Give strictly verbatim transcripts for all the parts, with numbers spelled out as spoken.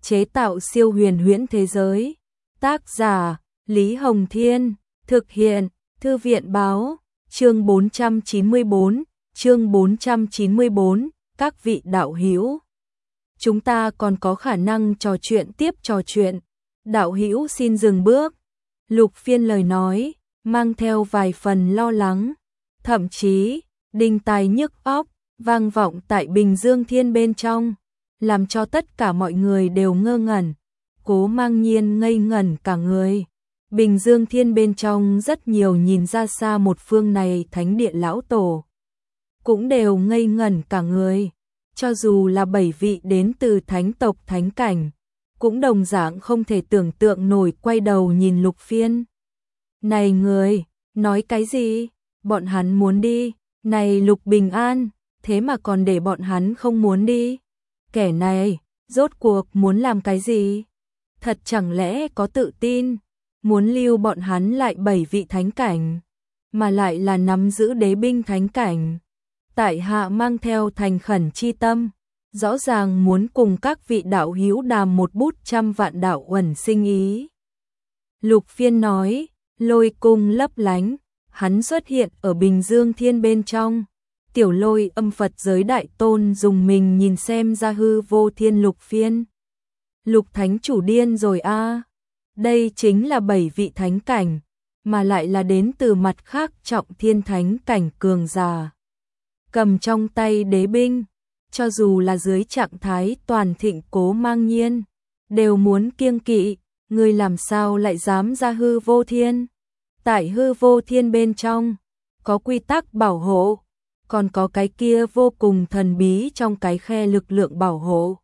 chế tạo siêu huyền huyễn thế giới. Tác giả Lý Hồng Thiên, thực hiện Thư viện Báo, chương bốn trăm chín mươi bốn, chương bốn trăm chín mươi bốn, các vị đạo hữu. Chúng ta còn có khả năng trò chuyện tiếp trò chuyện. Đạo hữu xin dừng bước. Lục Phiên lời nói, mang theo vài phần lo lắng, thậm chí, đinh tai nhức óc, vang vọng tại Bình Dương Thiên bên trong, làm cho tất cả mọi người đều ngơ ngẩn. Cố Mang Nhiên ngây ngẩn cả người. Bình Dương Thiên bên trong rất nhiều nhìn ra xa một phương này thánh địa lão tổ, cũng đều ngây ngẩn cả người. Cho dù là bảy vị đến từ thánh tộc thánh cảnh, cũng đồng dạng không thể tưởng tượng nổi, quay đầu nhìn Lục Phiên. Này người, nói cái gì? Bọn hắn muốn đi. Này Lục Bình An, thế mà còn để bọn hắn không muốn đi. Kẻ này, rốt cuộc muốn làm cái gì? Thật chẳng lẽ có tự tin, muốn lưu bọn hắn lại bảy vị thánh cảnh, mà lại là nắm giữ đế binh thánh cảnh. Tại hạ mang theo thành khẩn chi tâm, rõ ràng muốn cùng các vị đạo hữu đàm một bút trăm vạn đạo uẩn sinh ý. Lục Phiên nói, lôi cung lấp lánh, hắn xuất hiện ở Bình Dương Thiên bên trong. Tiểu Lôi âm Phật giới đại tôn dùng mình nhìn xem ra hư vô thiên Lục Phiên. Lục thánh chủ điên rồi a, à. Đây chính là bảy vị thánh cảnh, mà lại là đến từ mặt khác trọng thiên thánh cảnh cường giả. Cầm trong tay đế binh, cho dù là dưới trạng thái toàn thịnh Cố Mang Nhiên, đều muốn kiêng kỵ. Người làm sao lại dám ra hư vô thiên? Tại hư vô thiên bên trong, có quy tắc bảo hộ, còn có cái kia vô cùng thần bí trong cái khe lực lượng bảo hộ.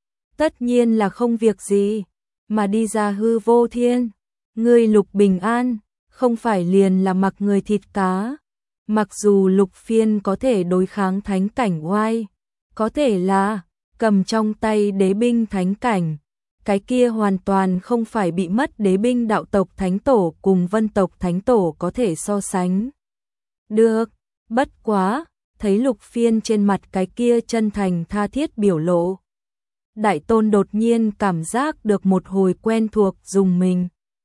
Tất nhiên là không việc gì, mà đi ra hư vô thiên. Ngươi Lục Bình An, không phải liền là mặc người thịt cá. Mặc dù Lục Phiên có thể đối kháng thánh cảnh oai, có thể là cầm trong tay đế binh thánh cảnh, cái kia hoàn toàn không phải bị mất đế binh đạo tộc thánh tổ cùng vân tộc thánh tổ có thể so sánh. Được, bất quá, thấy Lục Phiên trên mặt cái kia chân thành tha thiết biểu lộ, đại tôn đột nhiên cảm giác được một hồi quen thuộc dùng mình.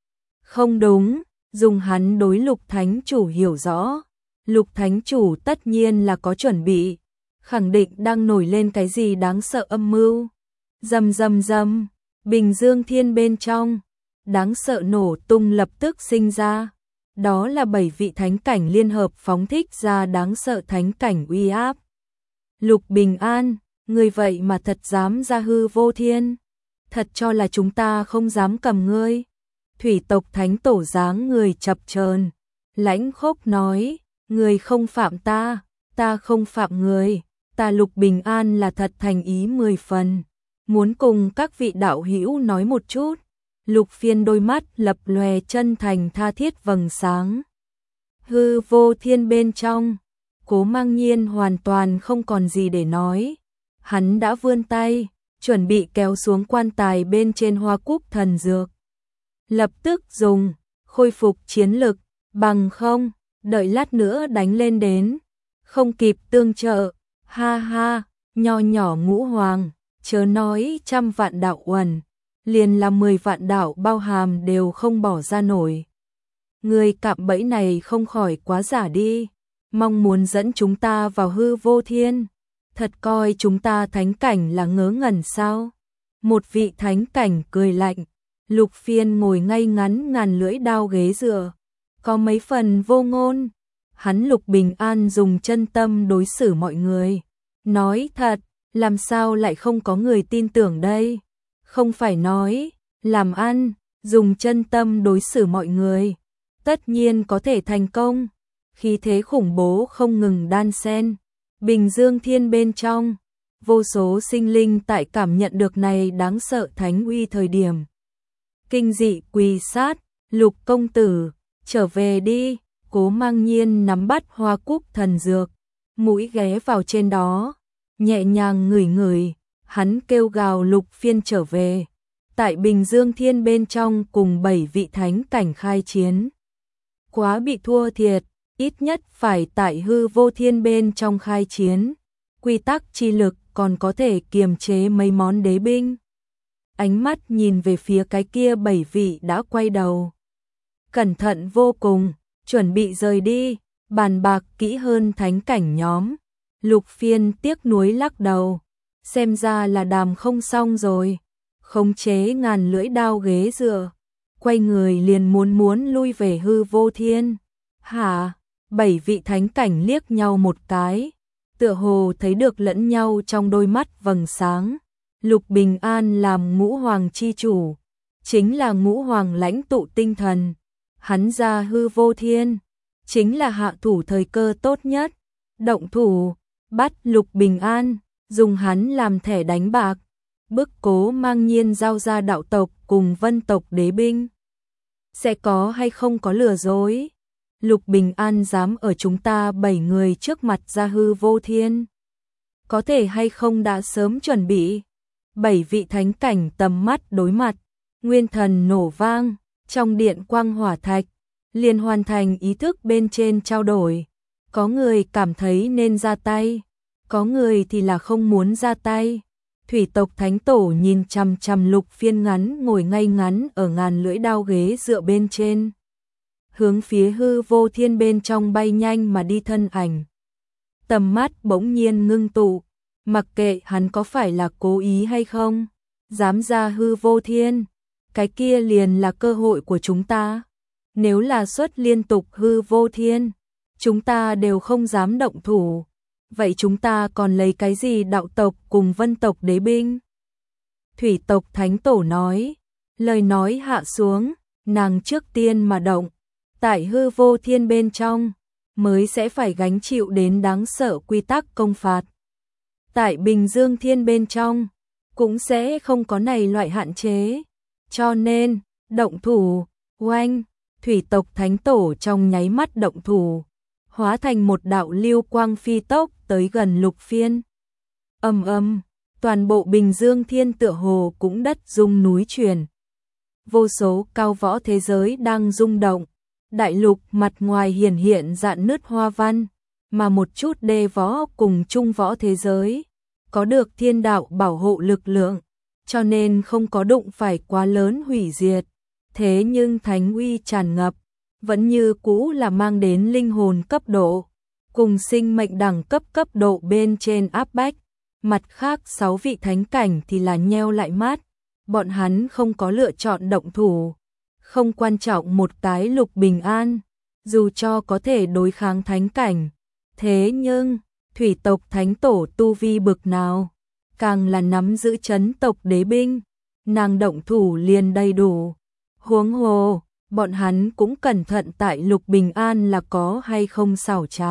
Không đúng, dùng hắn đối Lục thánh chủ hiểu rõ. Lục thánh chủ tất nhiên là có chuẩn bị, khẳng định đang nổi lên cái gì đáng sợ âm mưu. Rầm rầm rầm, Bình Dương Thiên bên trong, đáng sợ nổ tung lập tức sinh ra. Đó là bảy vị thánh cảnh liên hợp phóng thích ra đáng sợ thánh cảnh uy áp. Lục Bình An, ngươi vậy mà thật dám ra hư vô thiên? Thật cho là chúng ta không dám cầm ngươi? Thủy tộc thánh tổ dáng người chập chờn, lãnh khốc nói, người không phạm ta, ta không phạm người, ta Lục Bình An là thật thành ý mười phần, muốn cùng các vị đạo hữu nói một chút. Lục Phiên đôi mắt lập lòe chân thành tha thiết vầng sáng. Hư vô thiên bên trong, Cố Mang Nhiên hoàn toàn không còn gì để nói. Hắn đã vươn tay, chuẩn bị kéo xuống quan tài bên trên hoa cúc thần dược. Lập tức dùng, khôi phục chiến lực, bằng không, đợi lát nữa đánh lên đến, không kịp tương trợ. Ha ha, nho nhỏ Ngũ Hoàng, chớ nói trăm vạn đạo uẩn, liền là mười vạn đạo bao hàm đều không bỏ ra nổi. Người cạm bẫy này không khỏi quá giả đi, mong muốn dẫn chúng ta vào hư vô thiên, thật coi chúng ta thánh cảnh là ngớ ngẩn sao? Một vị thánh cảnh cười lạnh. Lục Phiên ngồi ngay ngắn ngàn lưỡi đao ghế dựa, có mấy phần vô ngôn. Hắn Lục Bình An dùng chân tâm đối xử mọi người. Nói thật, làm sao lại không có người tin tưởng đây? Không phải nói, làm ăn, dùng chân tâm đối xử mọi người, tất nhiên có thể thành công. Khí thế khủng bố không ngừng đan xen. Bình Dương Thiên bên trong, vô số sinh linh tại cảm nhận được này đáng sợ thánh uy thời điểm, kinh dị quỳ sát. Lục công tử, trở về đi. Cố Mang Nhiên nắm bắt hoa cúc thần dược, mũi ghé vào trên đó, nhẹ nhàng ngửi ngửi. Hắn kêu gào Lục Phiên trở về, tại Bình Dương Thiên bên trong cùng bảy vị thánh cảnh khai chiến. Quá bị thua thiệt, ít nhất phải tại hư vô thiên bên trong khai chiến. Quy tắc chi lực còn có thể kiềm chế mấy món đế binh. ánh mắt nhìn về phía cái kia bảy vị đã quay đầu. Cẩn thận vô cùng, chuẩn bị rời đi, bàn bạc kỹ hơn thánh cảnh nhóm. Lục Phiên tiếc nuối lắc đầu, xem ra là đàm không xong rồi, khống chế ngàn lưỡi đao ghế dựa, quay người liền muốn muốn lui về hư vô thiên. Hả? Bảy vị thánh cảnh liếc nhau một cái, tựa hồ thấy được lẫn nhau trong đôi mắt vầng sáng. Lục Bình An làm ngũ hoàng chi chủ, chính là ngũ hoàng lãnh tụ tinh thần, hắn ra hư vô thiên, chính là hạ thủ thời cơ tốt nhất. Động thủ, bắt Lục Bình An, dùng hắn làm thẻ đánh bạc, bức Cố Mang Nhiên giao ra đạo tộc cùng vân tộc đế binh. Sẽ có hay không có lừa dối? Lục Bình An dám ở chúng ta bảy người trước mặt ra hư vô thiên, có thể hay không đã sớm chuẩn bị? Bảy vị thánh cảnh tầm mắt đối mặt, nguyên thần nổ vang, trong điện quang hỏa thạch, liền hoàn thành ý thức bên trên trao đổi. Có người cảm thấy nên ra tay, có người thì là không muốn ra tay. Thủy tộc thánh tổ nhìn chằm chằm Lục Phiên ngắn ngồi ngay ngắn ở ngàn lưỡi đao ghế dựa bên trên, hướng phía hư vô thiên bên trong bay nhanh mà đi thân ảnh. Tầm mắt bỗng nhiên ngưng tụ, mặc kệ hắn có phải là cố ý hay không, dám ra hư vô thiên, cái kia liền là cơ hội của chúng ta. Nếu là xuất liên tục hư vô thiên, chúng ta đều không dám động thủ, vậy chúng ta còn lấy cái gì đạo tộc cùng vân tộc đế binh? Thủy tộc thánh tổ nói, lời nói hạ xuống, nàng trước tiên mà động, tại hư vô thiên bên trong, mới sẽ phải gánh chịu đến đáng sợ quy tắc công phạt. Tại Bình Dương Thiên bên trong, cũng sẽ không có này loại hạn chế. Cho nên, động thủ, oanh, thủy tộc thánh tổ trong nháy mắt động thủ, hóa thành một đạo lưu quang phi tốc tới gần Lục Phiên. Ầm ầm, toàn bộ Bình Dương Thiên tựa hồ cũng đất rung núi chuyển. Vô số cao võ thế giới đang rung động, đại lục mặt ngoài hiển hiện rạn nứt hoa văn, mà một chút đê võ cùng trung võ thế giới có được thiên đạo bảo hộ lực lượng, cho nên không có đụng phải quá lớn hủy diệt. Thế nhưng thánh uy tràn ngập, vẫn như cũ là mang đến linh hồn cấp độ, cùng sinh mệnh đẳng cấp cấp độ bên trên áp bách. Mặt khác sáu vị thánh cảnh thì là nheo lại mắt, bọn hắn không có lựa chọn động thủ, không quan trọng một cái Lục Bình An, dù cho có thể đối kháng thánh cảnh. Thế nhưng, thủy tộc thánh tổ tu vi bực nào, càng là nắm giữ chấn tộc đế binh, nàng động thủ liền đầy đủ. Huống hồ, bọn hắn cũng cẩn thận tại Lục Bình An là có hay không xảo trá.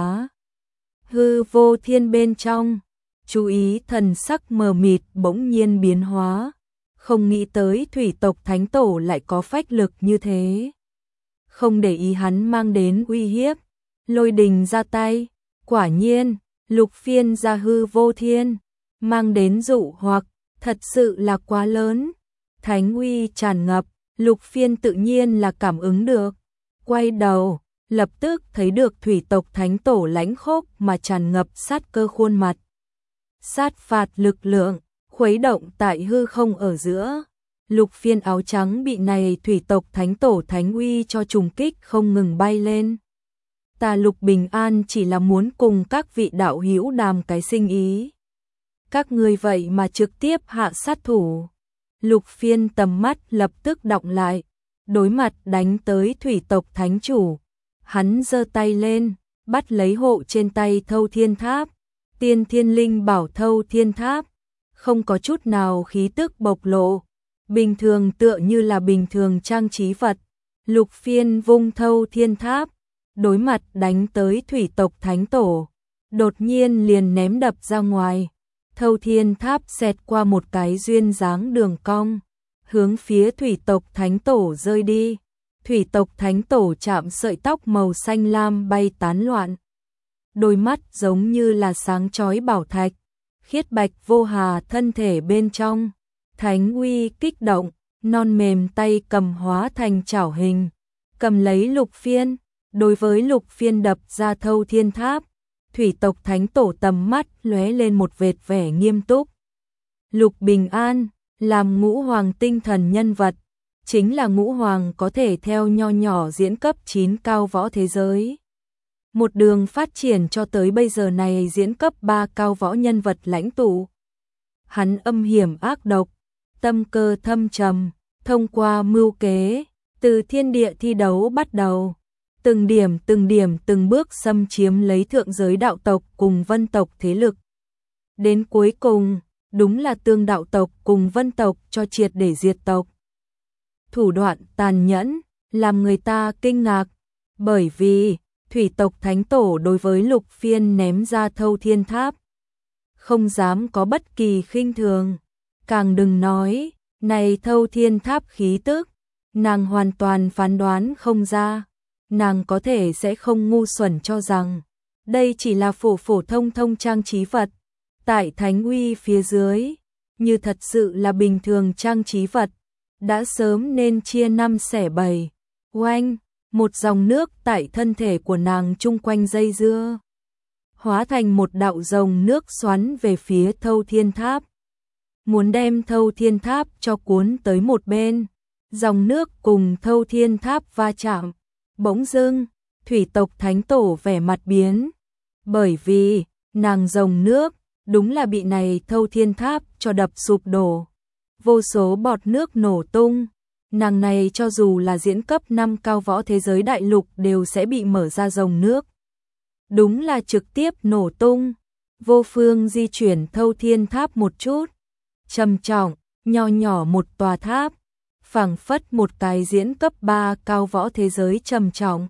Hư vô thiên bên trong, chú ý thần sắc mờ mịt bỗng nhiên biến hóa, không nghĩ tới thủy tộc thánh tổ lại có phách lực như thế. Không để ý hắn mang đến uy hiếp, Lôi Đình ra tay, quả nhiên, Lục Phiên ra hư vô thiên, mang đến dụ hoặc, thật sự là quá lớn. Thánh uy tràn ngập, Lục Phiên tự nhiên là cảm ứng được, quay đầu, lập tức thấy được thủy tộc thánh tổ lãnh khốc mà tràn ngập sát cơ khuôn mặt. Sát phạt lực lượng, khuấy động tại hư không ở giữa. Lục Phiên áo trắng bị này thủy tộc thánh tổ thánh uy cho trùng kích không ngừng bay lên. Ta Lục Bình An chỉ là muốn cùng các vị đạo hữu đàm cái sinh ý. Các người vậy mà trực tiếp hạ sát thủ. Lục Phiên tầm mắt lập tức đọng lại, đối mặt đánh tới thủy tộc thánh chủ. Hắn giơ tay lên, bắt lấy hộ trên tay Thâu Thiên Tháp, Tiên Thiên Linh Bảo Thâu Thiên Tháp, không có chút nào khí tức bộc lộ, bình thường tựa như là bình thường trang trí vật. Lục Phiên vung Thâu Thiên Tháp, đối mặt đánh tới thủy tộc thánh tổ, đột nhiên liền ném đập ra ngoài. Thâu Thiên Tháp xẹt qua một cái duyên dáng đường cong, hướng phía thủy tộc thánh tổ rơi đi. Thủy tộc thánh tổ chạm sợi tóc màu xanh lam bay tán loạn. Đôi mắt giống như là sáng chói bảo thạch, khiết bạch vô hà thân thể bên trong. Thánh uy kích động, non mềm tay cầm hóa thành chảo hình, cầm lấy Lục Phiên. Đối với Lục Phiên đập ra Thâu Thiên Tháp, thủy tộc thánh tổ tầm mắt lóe lên một vệt vẻ nghiêm túc. Lục Bình An, làm ngũ hoàng tinh thần nhân vật, chính là ngũ hoàng có thể theo nho nhỏ diễn cấp chín cao võ thế giới. Một đường phát triển cho tới bây giờ này diễn cấp ba cao võ nhân vật lãnh tụ. Hắn âm hiểm ác độc, tâm cơ thâm trầm, thông qua mưu kế, từ thiên địa thi đấu bắt đầu, từng điểm từng điểm từng bước xâm chiếm lấy thượng giới đạo tộc cùng vân tộc thế lực. Đến cuối cùng, đúng là tương đạo tộc cùng vân tộc cho triệt để diệt tộc. Thủ đoạn tàn nhẫn, làm người ta kinh ngạc, bởi vì thủy tộc thánh tổ đối với Lục Phiên ném ra Thâu Thiên Tháp, không dám có bất kỳ khinh thường, càng đừng nói, này Thâu Thiên Tháp khí tức, nàng hoàn toàn phán đoán không ra, nàng có thể sẽ không ngu xuẩn cho rằng, đây chỉ là phổ phổ thông thông trang trí vật, tại thánh uy phía dưới, như thật sự là bình thường trang trí vật, đã sớm nên chia năm xẻ bảy. Oanh, một dòng nước tại thân thể của nàng chung quanh dây dưa, hóa thành một đạo dòng nước xoắn về phía Thâu Thiên Tháp. Muốn đem Thâu Thiên Tháp cho cuốn tới một bên, dòng nước cùng Thâu Thiên Tháp va chạm, bỗng dưng, thủy tộc thánh tổ vẻ mặt biến, bởi vì, nàng dòng nước, đúng là bị này Thâu Thiên Tháp cho đập sụp đổ. Vô số bọt nước nổ tung, nàng này cho dù là diễn cấp năm cao võ thế giới đại lục đều sẽ bị mở ra dòng nước. Đúng là trực tiếp nổ tung, vô phương di chuyển Thâu Thiên Tháp một chút. Trầm trọng, nho nhỏ một tòa tháp, phảng phất một cái diễn cấp ba cao võ thế giới trầm trọng.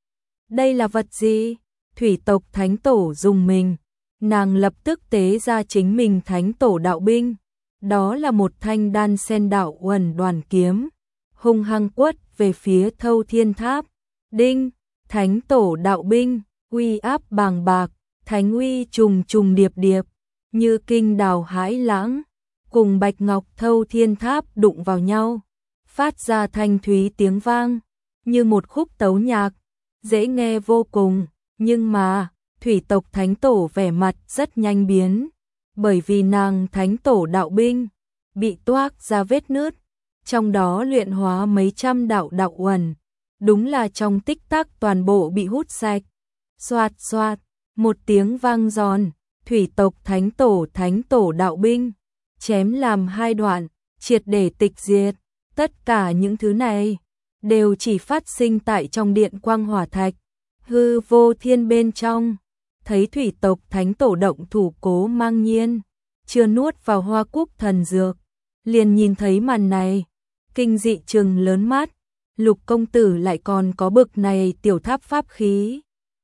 Đây là vật gì? Thủy tộc thánh tổ dùng mình, nàng lập tức tế ra chính mình thánh tổ đạo binh. Đó là một thanh đan sen đạo uẩn đoàn kiếm, hung hăng quất về phía Thâu Thiên Tháp. Đinh, thánh tổ đạo binh, uy áp bàng bạc, thánh uy trùng trùng điệp điệp, như kinh đào hãi lãng, cùng bạch ngọc Thâu Thiên Tháp đụng vào nhau, phát ra thanh thúy tiếng vang, như một khúc tấu nhạc, dễ nghe vô cùng, nhưng mà, thủy tộc thánh tổ vẻ mặt rất nhanh biến. Bởi vì nàng thánh tổ đạo binh bị toác ra vết nứt, trong đó luyện hóa mấy trăm đạo đạo uẩn, đúng là trong tích tắc toàn bộ bị hút sạch. Xoạt xoạt, một tiếng vang giòn, thủy tộc thánh tổ thánh tổ đạo binh chém làm hai đoạn, triệt để tịch diệt. Tất cả những thứ này đều chỉ phát sinh tại trong điện quang hỏa thạch, hư vô thiên bên trong. Thấy thủy tộc thánh tổ động thủ Cố Mang Nhiên, chưa nuốt vào hoa cúc thần dược, liền nhìn thấy màn này, kinh dị trừng lớn mắt, Lục công tử lại còn có bực này tiểu tháp pháp khí.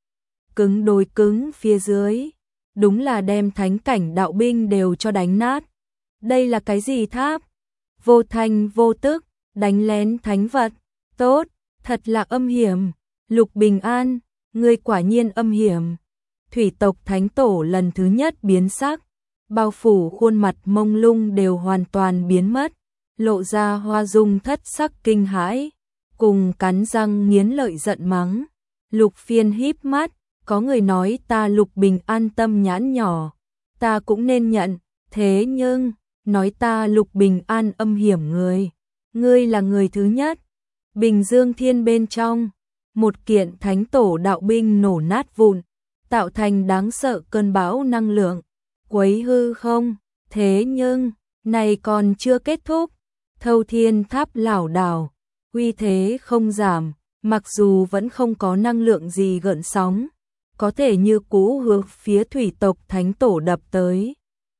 Cứng đôi cứng phía dưới, đúng là đem thánh cảnh đạo binh đều cho đánh nát. Đây là cái gì tháp? Vô thanh vô tức, đánh lén thánh vật, tốt, thật là âm hiểm. Lục Bình An, ngươi quả nhiên âm hiểm. Thủy tộc thánh tổ lần thứ nhất biến sắc, bao phủ khuôn mặt mông lung đều hoàn toàn biến mất, lộ ra hoa dung thất sắc kinh hãi, cùng cắn răng nghiến lợi giận mắng. Lục Phiên híp mắt, có người nói ta Lục Bình An tâm nhãn nhỏ, ta cũng nên nhận, thế nhưng, nói ta Lục Bình An âm hiểm người, ngươi là người thứ nhất. Bình Dương Thiên bên trong, một kiện thánh tổ đạo binh nổ nát vụn, tạo thành đáng sợ cơn bão năng lượng, quấy hư không, thế nhưng, này còn chưa kết thúc, Thâu Thiên Tháp lảo đảo, uy thế không giảm, mặc dù vẫn không có năng lượng gì gợn sóng, có thể như cũ hướng phía thủy tộc thánh tổ đập tới.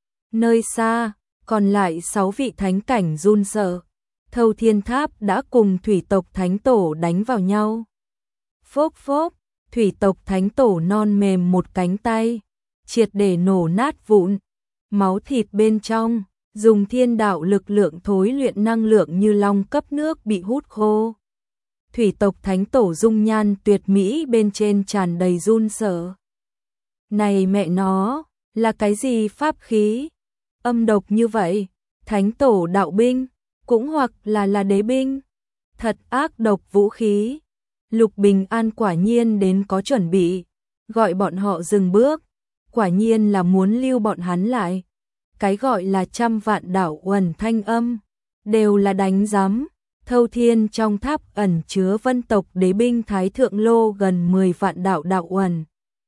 Nơi xa, còn lại sáu vị thánh cảnh run sợ, Thâu Thiên Tháp đã cùng thủy tộc thánh tổ đánh vào nhau. Phốc phốc, thủy tộc thánh tổ non mềm một cánh tay, triệt để nổ nát vụn, máu thịt bên trong, dùng thiên đạo lực lượng thối luyện năng lượng như long cấp nước bị hút khô. Thủy tộc thánh tổ dung nhan tuyệt mỹ bên trên tràn đầy run sợ. Này mẹ nó, là cái gì pháp khí? Âm độc như vậy, thánh tổ đạo binh, cũng hoặc là là đế binh. Thật ác độc vũ khí. Lục Bình An quả nhiên đến có chuẩn bị, gọi bọn họ dừng bước, quả nhiên là muốn lưu bọn hắn lại. cái gọi là trăm vạn đạo uẩn thanh âm, đều là đánh giám. Thâu Thiên trong tháp ẩn chứa vân tộc đế binh Thái Thượng Lô gần mười vạn đạo đạo uẩn.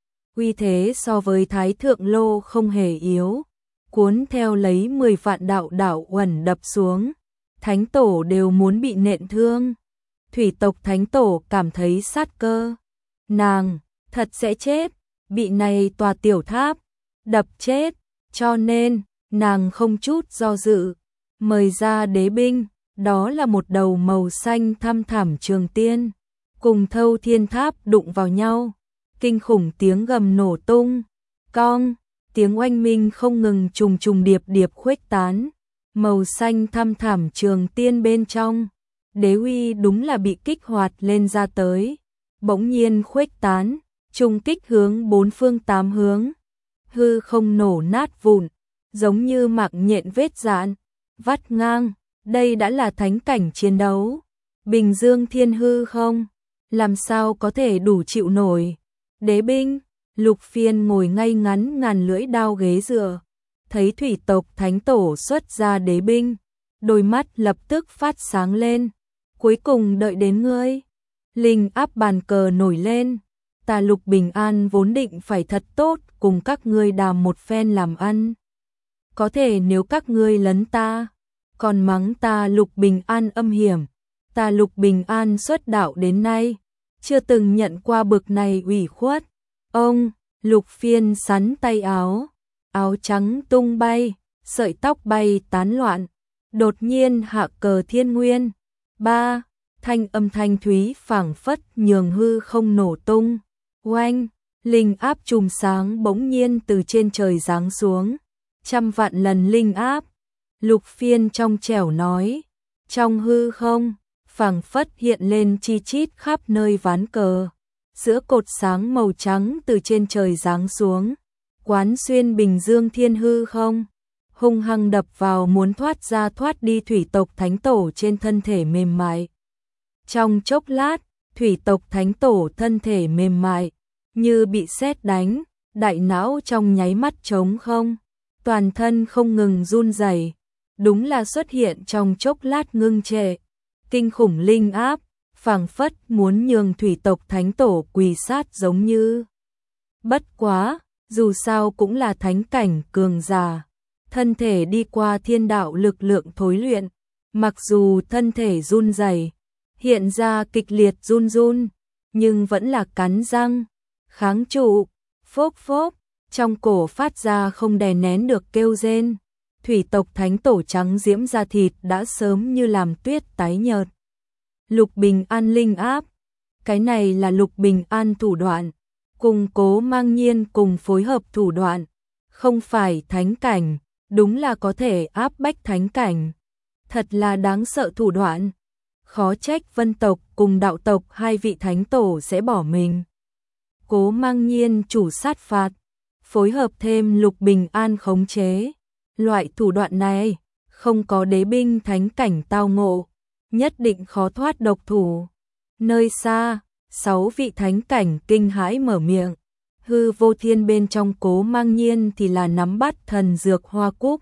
Uy thế so với Thái Thượng Lô không hề yếu, cuốn theo lấy mười vạn đạo đạo uẩn đập xuống, thánh tổ đều muốn bị nện thương. Thủy tộc thánh tổ cảm thấy sát cơ, nàng thật sẽ chết, bị này tòa tiểu tháp đập chết, cho nên nàng không chút do dự mời ra đế binh, đó là một đầu màu xanh thăm thẳm trường tiên, cùng Thâu Thiên tháp đụng vào nhau, kinh khủng tiếng gầm nổ tung, cong, tiếng oanh minh không ngừng trùng trùng điệp điệp khuếch tán, màu xanh thăm thẳm trường tiên bên trong, đế uy đúng là bị kích hoạt lên ra tới, bỗng nhiên khuếch tán, trùng kích hướng bốn phương tám hướng, hư không nổ nát vụn, giống như mạng nhện vết dạn, vắt ngang, đây đã là thánh cảnh chiến đấu. Bình Dương Thiên hư không, làm sao có thể đủ chịu nổi. Đế binh, Lục Phiên ngồi ngay ngắn ngàn lưỡi đao ghế dựa, thấy thủy tộc thánh tổ xuất ra đế binh, đôi mắt lập tức phát sáng lên, cuối cùng đợi đến ngươi. Linh áp bàn cờ nổi lên, ta Lục Bình An vốn định phải thật tốt cùng các ngươi đàm một phen làm ăn. Có thể nếu các ngươi lấn ta, còn mắng ta Lục Bình An âm hiểm, ta Lục Bình An xuất đạo đến nay, chưa từng nhận qua bực này ủy khuất. Ông, Lục Phiên sắn tay áo, áo trắng tung bay, sợi tóc bay tán loạn, đột nhiên hạ cờ thiên nguyên. Ba, thanh âm thanh thúy phảng phất nhường hư không nổ tung. Oanh, linh áp chùm sáng bỗng nhiên từ trên trời giáng xuống, trăm vạn lần linh áp. Lục Phiên trong trẻo nói, trong hư không, phảng phất hiện lên chi chít khắp nơi ván cờ. Giữa cột sáng màu trắng từ trên trời giáng xuống, quán xuyên Bình Dương Thiên hư không, hung hăng đập vào muốn thoát ra thoát đi thủy tộc thánh tổ trên thân thể mềm mại. Trong chốc lát, thủy tộc thánh tổ thân thể mềm mại, như bị sét đánh, đại não trong nháy mắt trống không, toàn thân không ngừng run rẩy, đúng là xuất hiện trong chốc lát ngưng trệ, kinh khủng linh áp, phảng phất muốn nhường thủy tộc thánh tổ quỳ sát giống như. Bất quá, dù sao cũng là thánh cảnh cường giả, thân thể đi qua thiên đạo lực lượng thối luyện, mặc dù thân thể run rẩy, hiện ra kịch liệt run run, nhưng vẫn là cắn răng, kháng trụ, phốc phốc, trong cổ phát ra không đè nén được kêu rên. Thủy tộc thánh tổ trắng diễm da thịt đã sớm như làm tuyết tái nhợt. Lục Bình An linh áp, cái này là Lục Bình An thủ đoạn, cùng Cố Mang Nhiên cùng phối hợp thủ đoạn, không phải thánh cảnh, đúng là có thể áp bách thánh cảnh. Thật là đáng sợ thủ đoạn, khó trách vân tộc cùng đạo tộc hai vị thánh tổ sẽ bỏ mình. Cố Mang Nhiên chủ sát phạt, phối hợp thêm Lục Bình An khống chế. Loại thủ đoạn này, không có đế binh thánh cảnh tao ngộ, nhất định khó thoát độc thủ. Nơi xa, sáu vị thánh cảnh kinh hãi mở miệng, hư vô thiên bên trong Cố Mang Nhiên thì là nắm bắt thần dược hoa cúc.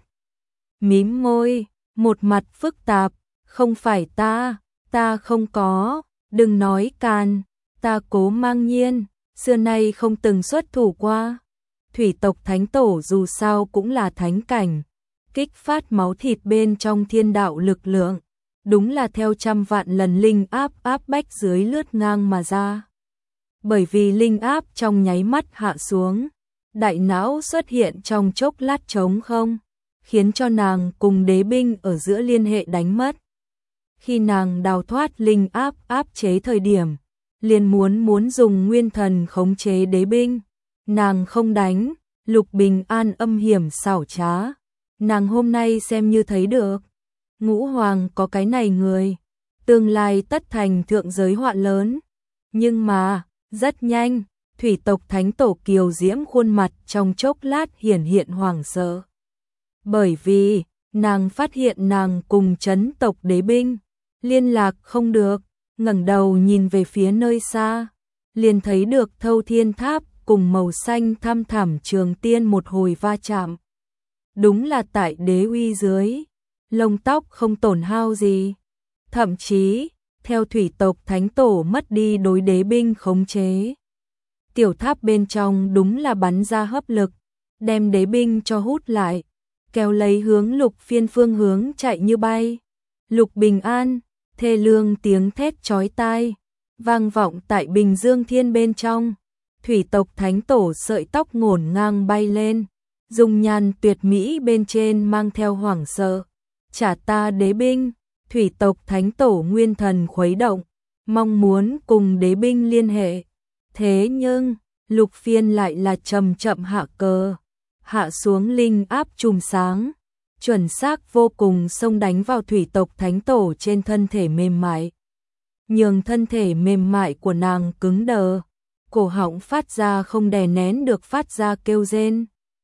Mím môi, một mặt phức tạp, không phải ta, ta không có, đừng nói càn, ta Cố Mang Nhiên, xưa nay không từng xuất thủ qua. Thủy tộc thánh tổ dù sao cũng là thánh cảnh, kích phát máu thịt bên trong thiên đạo lực lượng, đúng là theo trăm vạn lần linh áp áp bách dưới lướt ngang mà ra. Bởi vì linh áp trong nháy mắt hạ xuống, đại não xuất hiện trong chốc lát trống không, khiến cho nàng cùng đế binh ở giữa liên hệ đánh mất. Khi nàng đào thoát linh áp áp chế thời điểm, liền muốn muốn dùng nguyên thần khống chế đế binh, nàng không đánh. Lục Bình An âm hiểm xảo trá, nàng hôm nay xem như thấy được, ngũ hoàng có cái này người, tương lai tất thành thượng giới họa lớn. Nhưng mà, rất nhanh, thủy tộc thánh tổ kiều diễm khuôn mặt trong chốc lát hiển hiện hoảng sợ. Bởi vì, nàng phát hiện nàng cùng chấn tộc đế binh, liên lạc không được, ngẩng đầu nhìn về phía nơi xa, liền thấy được Thâu Thiên tháp cùng màu xanh thăm thẳm trường tiên một hồi va chạm. đúng là tại đế uy dưới, lông tóc không tổn hao gì. Thậm chí, theo thủy tộc thánh tổ mất đi đối đế binh khống chế. Tiểu tháp bên trong đúng là bắn ra hấp lực, đem đế binh cho hút lại, kéo lấy hướng Lục Phiên phương hướng chạy như bay. Lục Bình An, thê lương tiếng thét chói tai, vang vọng tại Bình Dương Thiên bên trong. Thủy tộc thánh tổ sợi tóc ngổn ngang bay lên, dung nhan tuyệt mỹ bên trên mang theo hoảng sợ. Trả ta đế binh, thủy tộc thánh tổ nguyên thần khuấy động, mong muốn cùng đế binh liên hệ. Thế nhưng, Lục Phiên lại là chậm chậm hạ cờ, hạ xuống linh áp chùm sáng, chuẩn xác vô cùng xông đánh vào thủy tộc thánh tổ trên thân thể mềm mại. Nhường thân thể mềm mại của nàng cứng đờ, cổ họng phát ra không đè nén được phát ra kêu rên.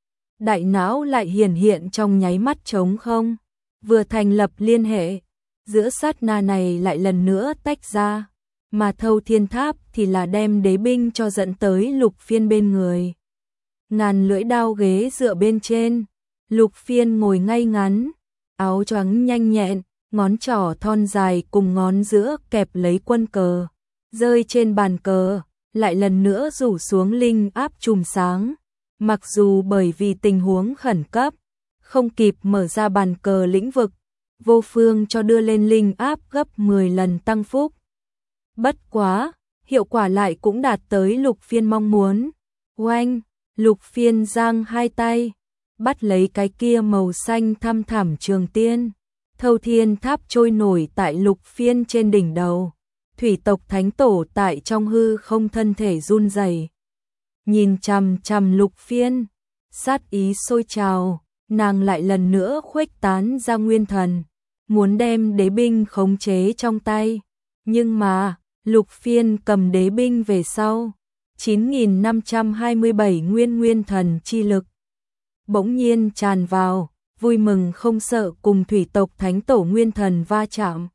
Đại não lại hiển hiện trong nháy mắt trống không, vừa thành lập liên hệ, giữa sát na này lại lần nữa tách ra, mà Thâu Thiên Tháp thì là đem đế binh cho dẫn tới Lục Phiên bên người. Ngàn lưỡi đao ghế dựa bên trên, Lục Phiên ngồi ngay ngắn, áo choàng nhanh nhẹn, ngón trỏ thon dài cùng ngón giữa kẹp lấy quân cờ, rơi trên bàn cờ, lại lần nữa rủ xuống linh áp chùm sáng. Mặc dù bởi vì tình huống khẩn cấp, không kịp mở ra bàn cờ lĩnh vực, vô phương cho đưa lên linh áp gấp mười lần tăng phúc. Bất quá, hiệu quả lại cũng đạt tới Lục Phiên mong muốn. Oanh, Lục Phiên giang hai tay, bắt lấy cái kia màu xanh thăm thẳm trường tiên. Thâu Thiên Tháp trôi nổi tại Lục Phiên trên đỉnh đầu. Thủy tộc thánh tổ tại trong hư không thân thể run rẩy, nhìn chằm chằm Lục Phiên, sát ý sôi trào, nàng lại lần nữa khuếch tán ra nguyên thần, muốn đem đế binh khống chế trong tay. Nhưng mà, Lục Phiên cầm đế binh về sau, chín nghìn năm trăm hai mươi bảy nguyên nguyên thần chi lực bỗng nhiên tràn vào, vui mừng không sợ cùng thủy tộc thánh tổ nguyên thần va chạm.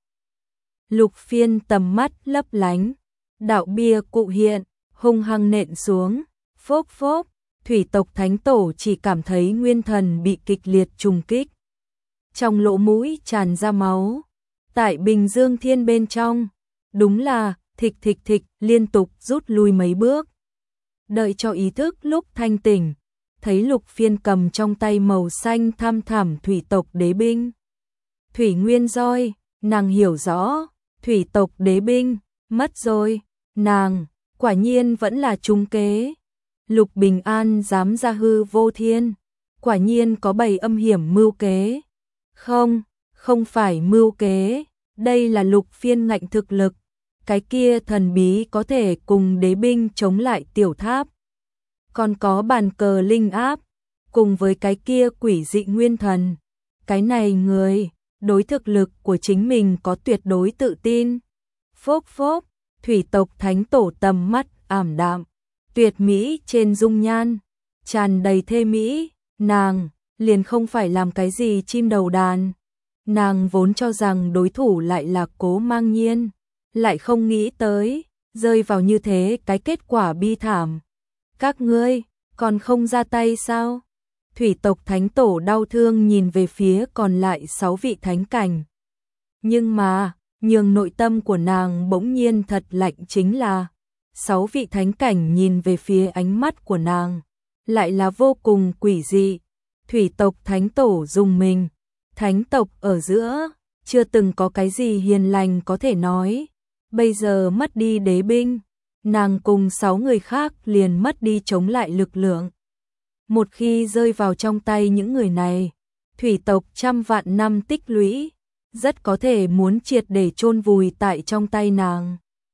Lục Phiên tầm mắt lấp lánh, đạo bia cụ hiện, hung hăng nện xuống, phốc phốc, thủy tộc thánh tổ chỉ cảm thấy nguyên thần bị kịch liệt trùng kích. Trong lỗ mũi tràn ra máu, tại Bình Dương Thiên bên trong, đúng là thịch thịch thịch liên tục rút lui mấy bước. Đợi cho ý thức lúc thanh tỉnh, thấy Lục Phiên cầm trong tay màu xanh thăm thẳm thủy tộc đế binh. Thủy nguyên roi, nàng hiểu rõ, thủy tộc đế binh, mất rồi, nàng, quả nhiên vẫn là trúng kế. Lục Bình An dám ra hư vô thiên, quả nhiên có bày âm hiểm mưu kế. Không, không phải mưu kế, đây là Lục Phiên ngạnh thực lực, cái kia thần bí có thể cùng đế binh chống lại tiểu tháp. Còn có bàn cờ linh áp, cùng với cái kia quỷ dị nguyên thần. Cái này người, đối thực lực của chính mình có tuyệt đối tự tin. Phốc phốc, thủy tộc thánh tổ tầm mắt ảm đạm, tuyệt mỹ trên dung nhan, tràn đầy thê mỹ, nàng liền không phải làm cái gì chim đầu đàn. Nàng vốn cho rằng đối thủ lại là Cố Mang Nhiên, lại không nghĩ tới, rơi vào như thế cái kết quả bi thảm. Các ngươi, còn không ra tay sao? Thủy tộc thánh tổ đau thương nhìn về phía còn lại sáu vị thánh cảnh. Nhưng mà, nhường nội tâm của nàng bỗng nhiên thật lạnh chính là, sáu vị thánh cảnh nhìn về phía ánh mắt của nàng, lại là vô cùng quỷ dị. Thủy tộc thánh tổ dùng mình, thánh tộc ở giữa, chưa từng có cái gì hiền lành có thể nói. Bây giờ mất đi đế binh, nàng cùng sáu người khác liền mất đi chống lại lực lượng. Một khi rơi vào trong tay những người này, thủy tộc trăm vạn năm tích lũy, rất có thể muốn triệt để chôn vùi tại trong tay nàng.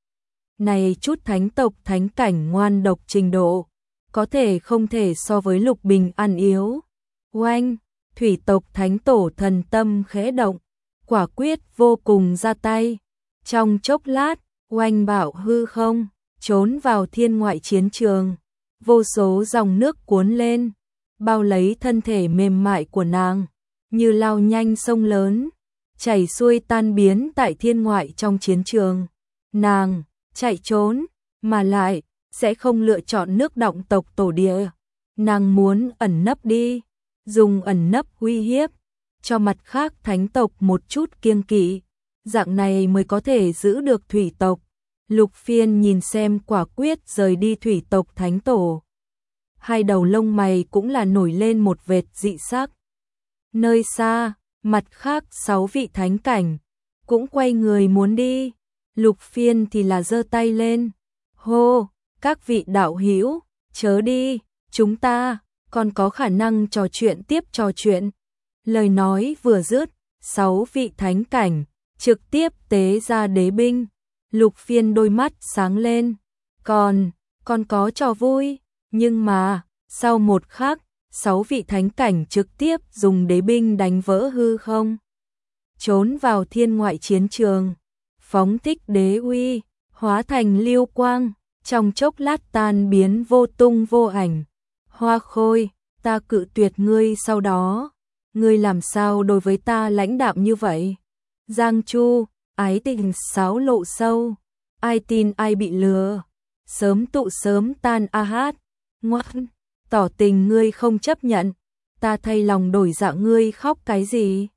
Này chút thánh tộc thánh cảnh ngoan độc trình độ, có thể không thể so với Lục Bình An yếu. Oanh, thủy tộc thánh tổ thần tâm khẽ động, quả quyết vô cùng ra tay. Trong chốc lát, oanh bảo hư không, trốn vào thiên ngoại chiến trường. Vô số dòng nước cuốn lên, bao lấy thân thể mềm mại của nàng, như lao nhanh sông lớn, chảy xuôi tan biến tại thiên ngoại trong chiến trường. Nàng chạy trốn, mà lại sẽ không lựa chọn nước động tộc tổ địa. Nàng muốn ẩn nấp đi, dùng ẩn nấp uy hiếp, cho mặt khác thánh tộc một chút kiêng kỵ, dạng này mới có thể giữ được thủy tộc. Lục Phiên nhìn xem quả quyết rời đi thủy tộc thánh tổ. Hai đầu lông mày cũng là nổi lên một vệt dị sắc. Nơi xa, mặt khác sáu vị thánh cảnh, cũng quay người muốn đi. Lục Phiên thì là giơ tay lên. Hô, các vị đạo hữu, chớ đi, chúng ta còn có khả năng trò chuyện tiếp trò chuyện. Lời nói vừa dứt, sáu vị thánh cảnh trực tiếp tế ra đế binh. Lục Phiên đôi mắt sáng lên. Còn, còn có trò vui, nhưng mà, sau một khắc, sáu vị thánh cảnh trực tiếp dùng đế binh đánh vỡ hư không. Trốn vào thiên ngoại chiến trường, phóng thích đế uy, hóa thành lưu quang, trong chốc lát tan biến vô tung vô ảnh. Hoa Khôi, ta cự tuyệt ngươi sau đó, ngươi làm sao đối với ta lãnh đạm như vậy? Giang Chu, ái tình xáo lộ sâu, ai tin ai bị lừa, sớm tụ sớm tan a hát, ngoan, tỏ tình ngươi không chấp nhận, ta thay lòng đổi dạ ngươi khóc cái gì?